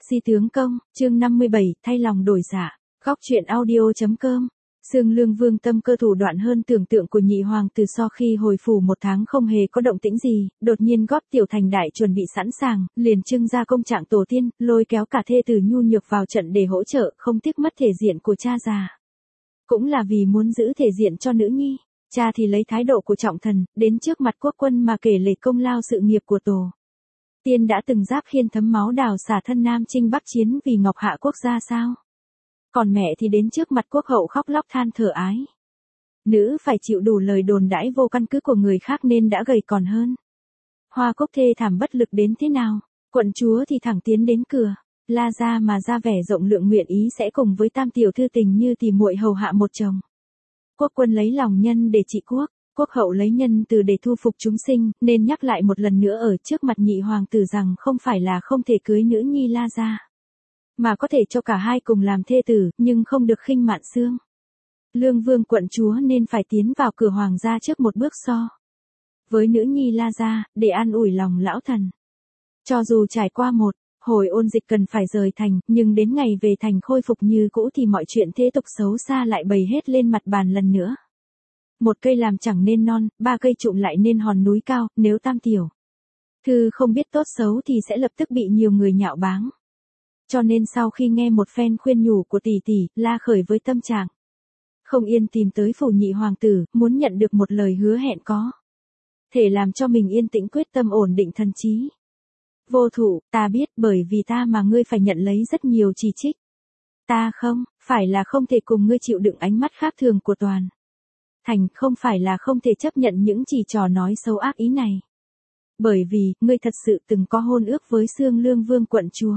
Si tướng công, chương 57, thay lòng đổi dạ. Góc truyện audio.com. Sương Lương Vương tâm cơ thủ đoạn hơn tưởng tượng của nhị hoàng tử, sau khi hồi phủ một tháng không hề có động tĩnh gì, đột nhiên góp tiểu thành đại chuẩn bị sẵn sàng, liền trưng ra công trạng tổ tiên, lôi kéo cả thê tử nhu nhược vào trận để hỗ trợ, không tiếc mất thể diện của cha già. Cũng là vì muốn giữ thể diện cho nữ nhi, cha thì lấy thái độ của trọng thần, đến trước mặt quốc quân mà kể lể công lao sự nghiệp của tổ tiên đã từng giáp khiên thấm máu đào xả thân Nam chinh Bắc chiến vì Ngọc Hạ quốc gia sao. Còn mẹ thì đến trước mặt quốc hậu khóc lóc than thở ái. Nữ phải chịu đủ lời đồn đãi vô căn cứ của người khác nên đã gầy còn hơn. Hoa Cúc thê thảm bất lực đến thế nào, quận chúa thì thẳng tiến đến cửa, la ra mà ra vẻ rộng lượng nguyện ý sẽ cùng với tam tiểu thư tình như tỉ muội hầu hạ một chồng. Quốc quân lấy lòng nhân để trị quốc, quốc hậu lấy nhân từ để thu phục chúng sinh, nên nhắc lại một lần nữa ở trước mặt nhị hoàng tử rằng không phải là không thể cưới nữ nhi la ra, mà có thể cho cả hai cùng làm thê tử, nhưng không được khinh mạn xương. Lương Vương quận chúa nên phải tiến vào cửa hoàng gia trước một bước so với nữ nhi la ra, để an ủi lòng lão thần. Cho dù trải qua một hồi ôn dịch cần phải rời thành, nhưng đến ngày về thành khôi phục như cũ thì mọi chuyện thế tục xấu xa lại bày hết lên mặt bàn lần nữa. Một cây làm chẳng nên non, ba cây trụm lại nên hòn núi cao, nếu tam tiểu thư không biết tốt xấu thì sẽ lập tức bị nhiều người nhạo báng. Cho nên sau khi nghe một phen khuyên nhủ của tỷ tỷ, La khởi với tâm trạng không yên tìm tới phủ nhị hoàng tử, muốn nhận được một lời hứa hẹn có thể làm cho mình yên tĩnh quyết tâm ổn định thần trí. Vô thụ, ta biết bởi vì ta mà ngươi phải nhận lấy rất nhiều chỉ trích. Ta không, phải là không thể cùng ngươi chịu đựng ánh mắt khác thường của toàn thành, không phải là không thể chấp nhận những chỉ trò nói xấu ác ý này. Bởi vì, ngươi thật sự từng có hôn ước với Sương Lương Vương quận chúa.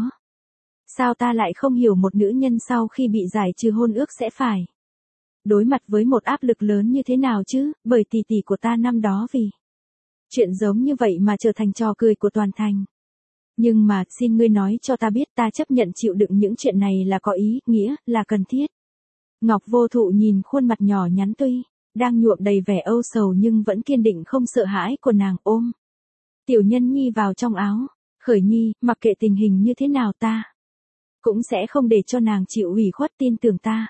Sao ta lại không hiểu một nữ nhân sau khi bị giải trừ hôn ước sẽ phải đối mặt với một áp lực lớn như thế nào chứ, bởi tỷ tỷ của ta năm đó vì chuyện giống như vậy mà trở thành trò cười của toàn thành. Nhưng mà, xin ngươi nói cho ta biết ta chấp nhận chịu đựng những chuyện này là có ý, nghĩa, là cần thiết. Ngọc Vô Thụ nhìn khuôn mặt nhỏ nhắn tuy đang nhuộm đầy vẻ âu sầu nhưng vẫn kiên định không sợ hãi của nàng, ôm tiểu nhân nhi vào trong áo. Khởi nhi, mặc kệ tình hình như thế nào ta cũng sẽ không để cho nàng chịu ủy khuất, tin tưởng ta.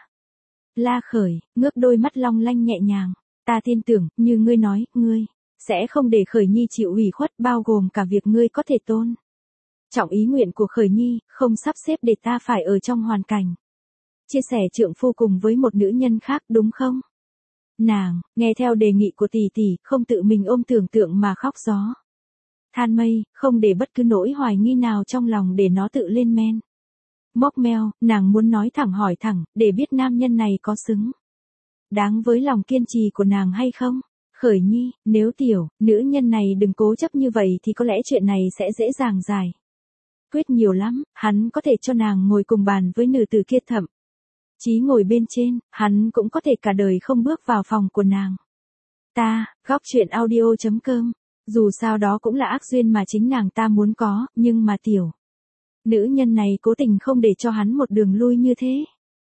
La Khởi, ngước đôi mắt long lanh nhẹ nhàng. Ta tin tưởng, như ngươi nói, ngươi sẽ không để Khởi nhi chịu ủy khuất, bao gồm cả việc ngươi có thể tôn trọng ý nguyện của Khởi nhi, không sắp xếp để ta phải ở trong hoàn cảnh chia sẻ trượng phu cùng với một nữ nhân khác, đúng không? Nàng, nghe theo đề nghị của tỷ tỷ, không tự mình ôm tưởng tượng mà khóc gió than mây, không để bất cứ nỗi hoài nghi nào trong lòng để nó tự lên men. Móc meo, nàng muốn nói thẳng hỏi thẳng, để biết nam nhân này có xứng đáng với lòng kiên trì của nàng hay không. Khởi nhi, nếu tiểu nữ nhân này đừng cố chấp như vậy thì có lẽ chuyện này sẽ dễ dàng giải quyết nhiều lắm, hắn có thể cho nàng ngồi cùng bàn với nữ tử kia, thậm chí ngồi bên trên, hắn cũng có thể cả đời không bước vào phòng của nàng. Ta, góc truyện audio.com. Dù sao đó cũng là ác duyên mà chính nàng ta muốn có, nhưng mà tiểu nữ nhân này cố tình không để cho hắn một đường lui như thế.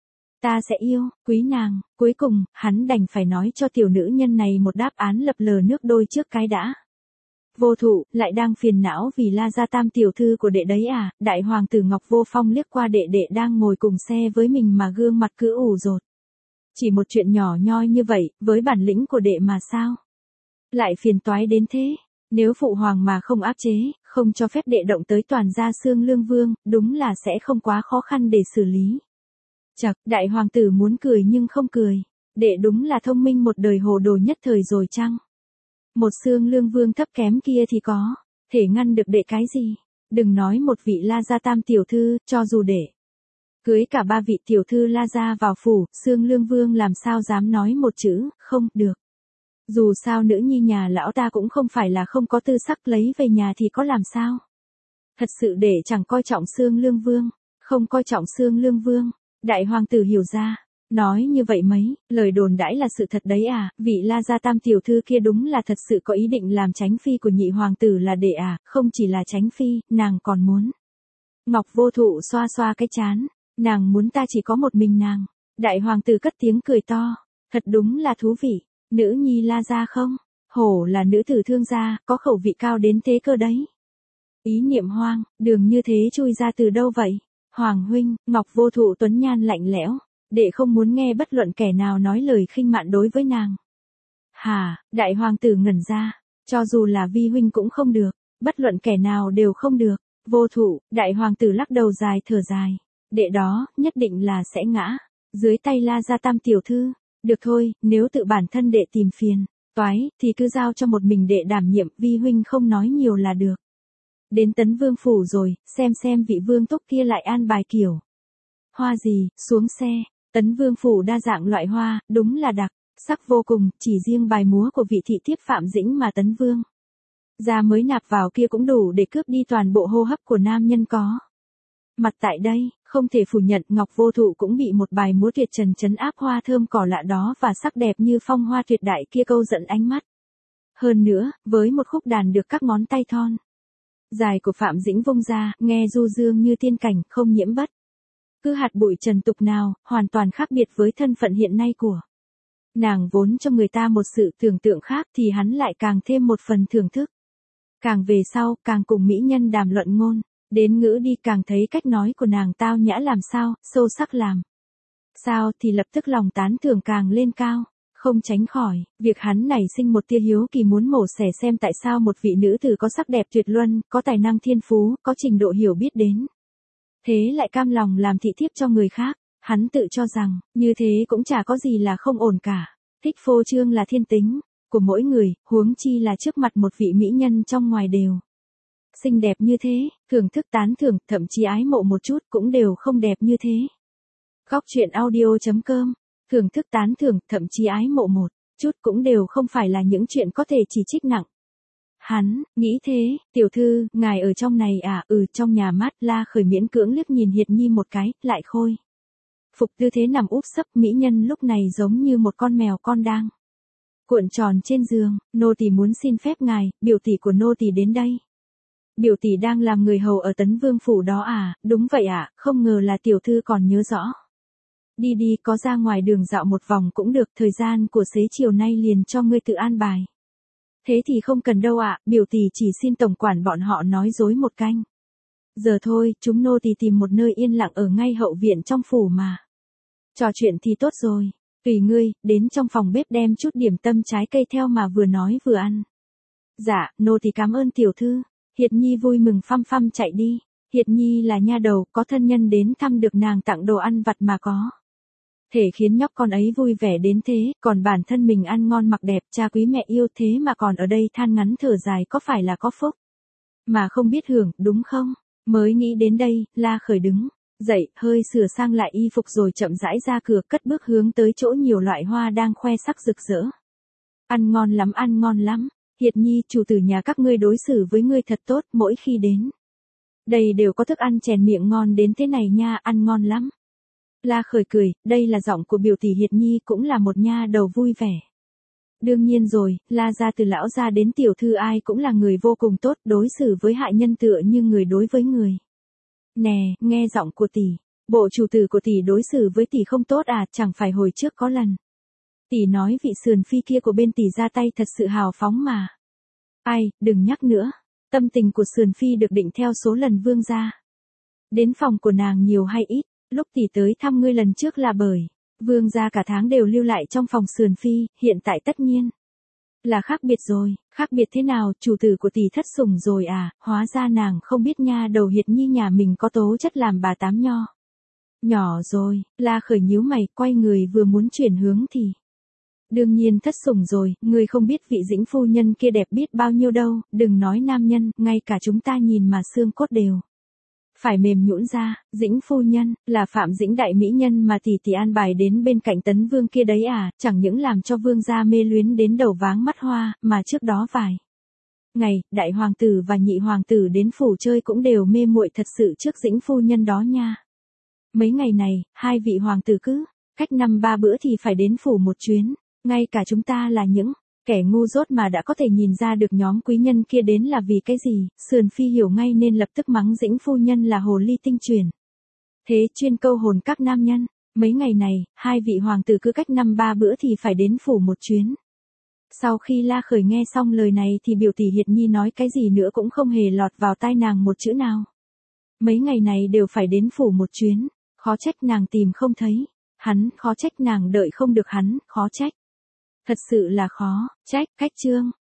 Ta sẽ yêu, quý nàng. Cuối cùng, hắn đành phải nói cho tiểu nữ nhân này một đáp án lập lờ nước đôi trước cái đã. Vô Thụ, lại đang phiền não vì La gia tam tiểu thư của đệ đấy à? Đại hoàng tử Ngọc Vô Phong liếc qua đệ đệ đang ngồi cùng xe với mình mà gương mặt cứ ủ rột. Chỉ một chuyện nhỏ nhoi như vậy, với bản lĩnh của đệ mà sao lại phiền toái đến thế? Nếu phụ hoàng mà không áp chế, không cho phép đệ động tới toàn gia Sương Lương Vương, đúng là sẽ không quá khó khăn để xử lý. Chậc, đại hoàng tử muốn cười nhưng không cười. Đệ đúng là thông minh một đời hồ đồ nhất thời rồi chăng? Một Sương Lương Vương thấp kém kia thì có thể ngăn được đệ cái gì? Đừng nói một vị La gia tam tiểu thư, cho dù đệ cưới cả ba vị tiểu thư La gia vào phủ, Sương Lương Vương làm sao dám nói một chữ không được. Dù sao nữ nhi nhà lão ta cũng không phải là không có tư sắc, lấy về nhà thì có làm sao? Thật sự để chẳng coi trọng Sương Lương Vương, không coi trọng Sương Lương Vương. Đại hoàng tử hiểu ra, nói như vậy mấy, lời đồn đãi là sự thật đấy à, vị La gia tam tiểu thư kia đúng là thật sự có ý định làm tránh phi của nhị hoàng tử là đệ à, không chỉ là tránh phi, nàng còn muốn. Ngọc Vô Thụ xoa xoa cái trán, nàng muốn ta chỉ có một mình nàng. Đại hoàng tử cất tiếng cười to, thật đúng là thú vị. Nữ nhi La gia không? Hổ là nữ tử thương gia, có khẩu vị cao đến thế cơ đấy. Ý niệm hoang, đường như thế chui ra từ đâu vậy? Hoàng huynh, Ngọc Vô Thụ tuấn nhan lạnh lẽo, đệ không muốn nghe bất luận kẻ nào nói lời khinh mạn đối với nàng. Hà, đại hoàng tử ngẩn ra, cho dù là vi huynh cũng không được, bất luận kẻ nào đều không được. Vô Thụ, đại hoàng tử lắc đầu dài thở dài, đệ đó, nhất định là sẽ ngã, dưới tay La Gia Tam tiểu thư. Được thôi, nếu tự bản thân đệ tìm phiền, toái, thì cứ giao cho một mình đệ đảm nhiệm, vi huynh không nói nhiều là được. Đến Tấn Vương phủ rồi, xem vị vương túc kia lại an bài kiểu. Hoa gì, xuống xe, Tấn Vương phủ đa dạng loại hoa, đúng là đặc sắc vô cùng, chỉ riêng bài múa của vị thị thiếp Phạm Dĩnh mà Tấn Vương gia mới nạp vào kia cũng đủ để cướp đi toàn bộ hô hấp của nam nhân có mặt tại đây, không thể phủ nhận Ngọc Vô Thụ cũng bị một bài múa tuyệt trần trấn áp hoa thơm cỏ lạ đó và sắc đẹp như phong hoa tuyệt đại kia câu dẫn ánh mắt. Hơn nữa, với một khúc đàn được các ngón tay thon dài của Phạm Dĩnh vung ra, nghe du dương như tiên cảnh, không nhiễm bất cứ hạt bụi trần tục nào, hoàn toàn khác biệt với thân phận hiện nay của nàng, vốn cho người ta một sự tưởng tượng khác thì hắn lại càng thêm một phần thưởng thức. Càng về sau, càng cùng mỹ nhân đàm luận ngôn, đến ngữ đi càng thấy cách nói của nàng tao nhã làm sao, sâu sắc làm sao thì lập tức lòng tán thưởng càng lên cao. Không tránh khỏi, việc hắn nảy sinh một tia hiếu kỳ muốn mổ xẻ xem tại sao một vị nữ tử có sắc đẹp tuyệt luân, có tài năng thiên phú, có trình độ hiểu biết đến thế lại cam lòng làm thị thiếp cho người khác. Hắn tự cho rằng, như thế cũng chả có gì là không ổn cả. Thích phô trương là thiên tính của mỗi người, huống chi là trước mặt một vị mỹ nhân trong ngoài đều xinh đẹp như thế, thưởng thức tán thưởng, thậm chí ái mộ một chút cũng đều không đẹp như thế. Góc truyện audio.com, thưởng thức tán thưởng, thậm chí ái mộ một chút cũng đều không phải là những chuyện có thể chỉ trích nặng. Hắn, nghĩ thế, tiểu thư, ngài ở trong này à, trong nhà mát. La Khởi miễn cưỡng liếc nhìn Hiệt Nhi một cái, lại khôi phục tư thế nằm úp sấp, mỹ nhân lúc này giống như một con mèo con đang cuộn tròn trên giường. Nô tỳ muốn xin phép ngài, biểu tỷ của nô tỳ đến đây. Biểu tỷ đang làm người hầu ở Tấn Vương phủ đó à? Đúng vậy ạ, không ngờ là tiểu thư còn nhớ rõ. Đi đi, có ra ngoài đường dạo một vòng cũng được, thời gian của xế chiều nay liền cho ngươi tự an bài. Thế thì không cần đâu ạ, biểu tỷ chỉ xin tổng quản bọn họ nói dối một canh giờ thôi, chúng nô tỳ tìm một nơi yên lặng ở ngay hậu viện trong phủ mà trò chuyện thì tốt rồi. Tùy ngươi, đến trong phòng bếp đem chút điểm tâm trái cây theo mà vừa nói vừa ăn. Dạ, nô tỳ cảm ơn tiểu thư. Hiệt Nhi vui mừng phăm phăm chạy đi. Hiệt Nhi là nha đầu, có thân nhân đến thăm được nàng tặng đồ ăn vặt mà có thể khiến nhóc con ấy vui vẻ đến thế, còn bản thân mình ăn ngon mặc đẹp, cha quý mẹ yêu thế mà còn ở đây than ngắn thở dài, có phải là có phúc mà không biết hưởng, đúng không? Mới nghĩ đến đây, La Khởi đứng dậy, hơi sửa sang lại y phục rồi chậm rãi ra cửa, cất bước hướng tới chỗ nhiều loại hoa đang khoe sắc rực rỡ. Ăn ngon lắm, ăn ngon lắm. Hiệt Nhi, chủ tử nhà các ngươi đối xử với ngươi thật tốt, mỗi khi đến đây đều có thức ăn chèn miệng ngon đến thế này nha, ăn ngon lắm. La Khởi cười, đây là giọng của biểu tỷ Hiệt Nhi, cũng là một nha đầu vui vẻ. Đương nhiên rồi, La gia từ lão gia đến tiểu thư ai cũng là người vô cùng tốt, đối xử với hạ nhân tựa như người đối với người. Nè, nghe giọng của tỷ, bộ chủ tử của tỷ đối xử với tỷ không tốt à, chẳng phải hồi trước có lần tỷ nói vị sườn phi kia của bên tỷ ra tay thật sự hào phóng mà. Ai, đừng nhắc nữa, tâm tình của sườn phi được định theo số lần vương gia đến phòng của nàng nhiều hay ít. Lúc tỷ tới thăm ngươi lần trước là bởi vương gia cả tháng đều lưu lại trong phòng sườn phi, hiện tại tất nhiên là khác biệt rồi. Khác biệt thế nào, chủ tử của tỷ thất sủng rồi à? Hóa ra nàng không biết nha đầu Hiệt Nhi nhà mình có tố chất làm bà tám nhỏ rồi. La Khởi nhíu mày, quay người vừa muốn chuyển hướng thì đương nhiên thất sủng rồi, ngươi không biết vị Dĩnh phu nhân kia đẹp biết bao nhiêu đâu, đừng nói nam nhân, ngay cả chúng ta nhìn mà xương cốt đều phải mềm nhũn ra. Dĩnh phu nhân, là Phạm Dĩnh đại mỹ nhân mà tỷ an bài đến bên cạnh Tấn Vương kia đấy à, chẳng những làm cho vương gia mê luyến đến đầu váng mắt hoa, mà trước đó vài ngày, đại hoàng tử và nhị hoàng tử đến phủ chơi cũng đều mê muội thật sự trước Dĩnh phu nhân đó nha. Mấy ngày này, hai vị hoàng tử cứ cách 5-3 bữa thì phải đến phủ một chuyến, ngay cả chúng ta là những kẻ ngu dốt mà đã có thể nhìn ra được nhóm quý nhân kia đến là vì cái gì. Sườn phi hiểu ngay nên lập tức mắng Dĩnh phu nhân là hồ ly tinh truyền thế, chuyên câu hồn các nam nhân. Mấy ngày này, hai vị hoàng tử cứ cách 5-3 bữa thì phải đến phủ một chuyến. Sau khi La Khởi nghe xong lời này thì biểu tỷ Hiệt Nhi nói cái gì nữa cũng không hề lọt vào tai nàng một chữ nào. Mấy ngày này đều phải đến phủ một chuyến, khó trách nàng tìm không thấy. Hắn, khó trách nàng đợi không được hắn, khó trách. Thật sự là khó, trách, cách chương.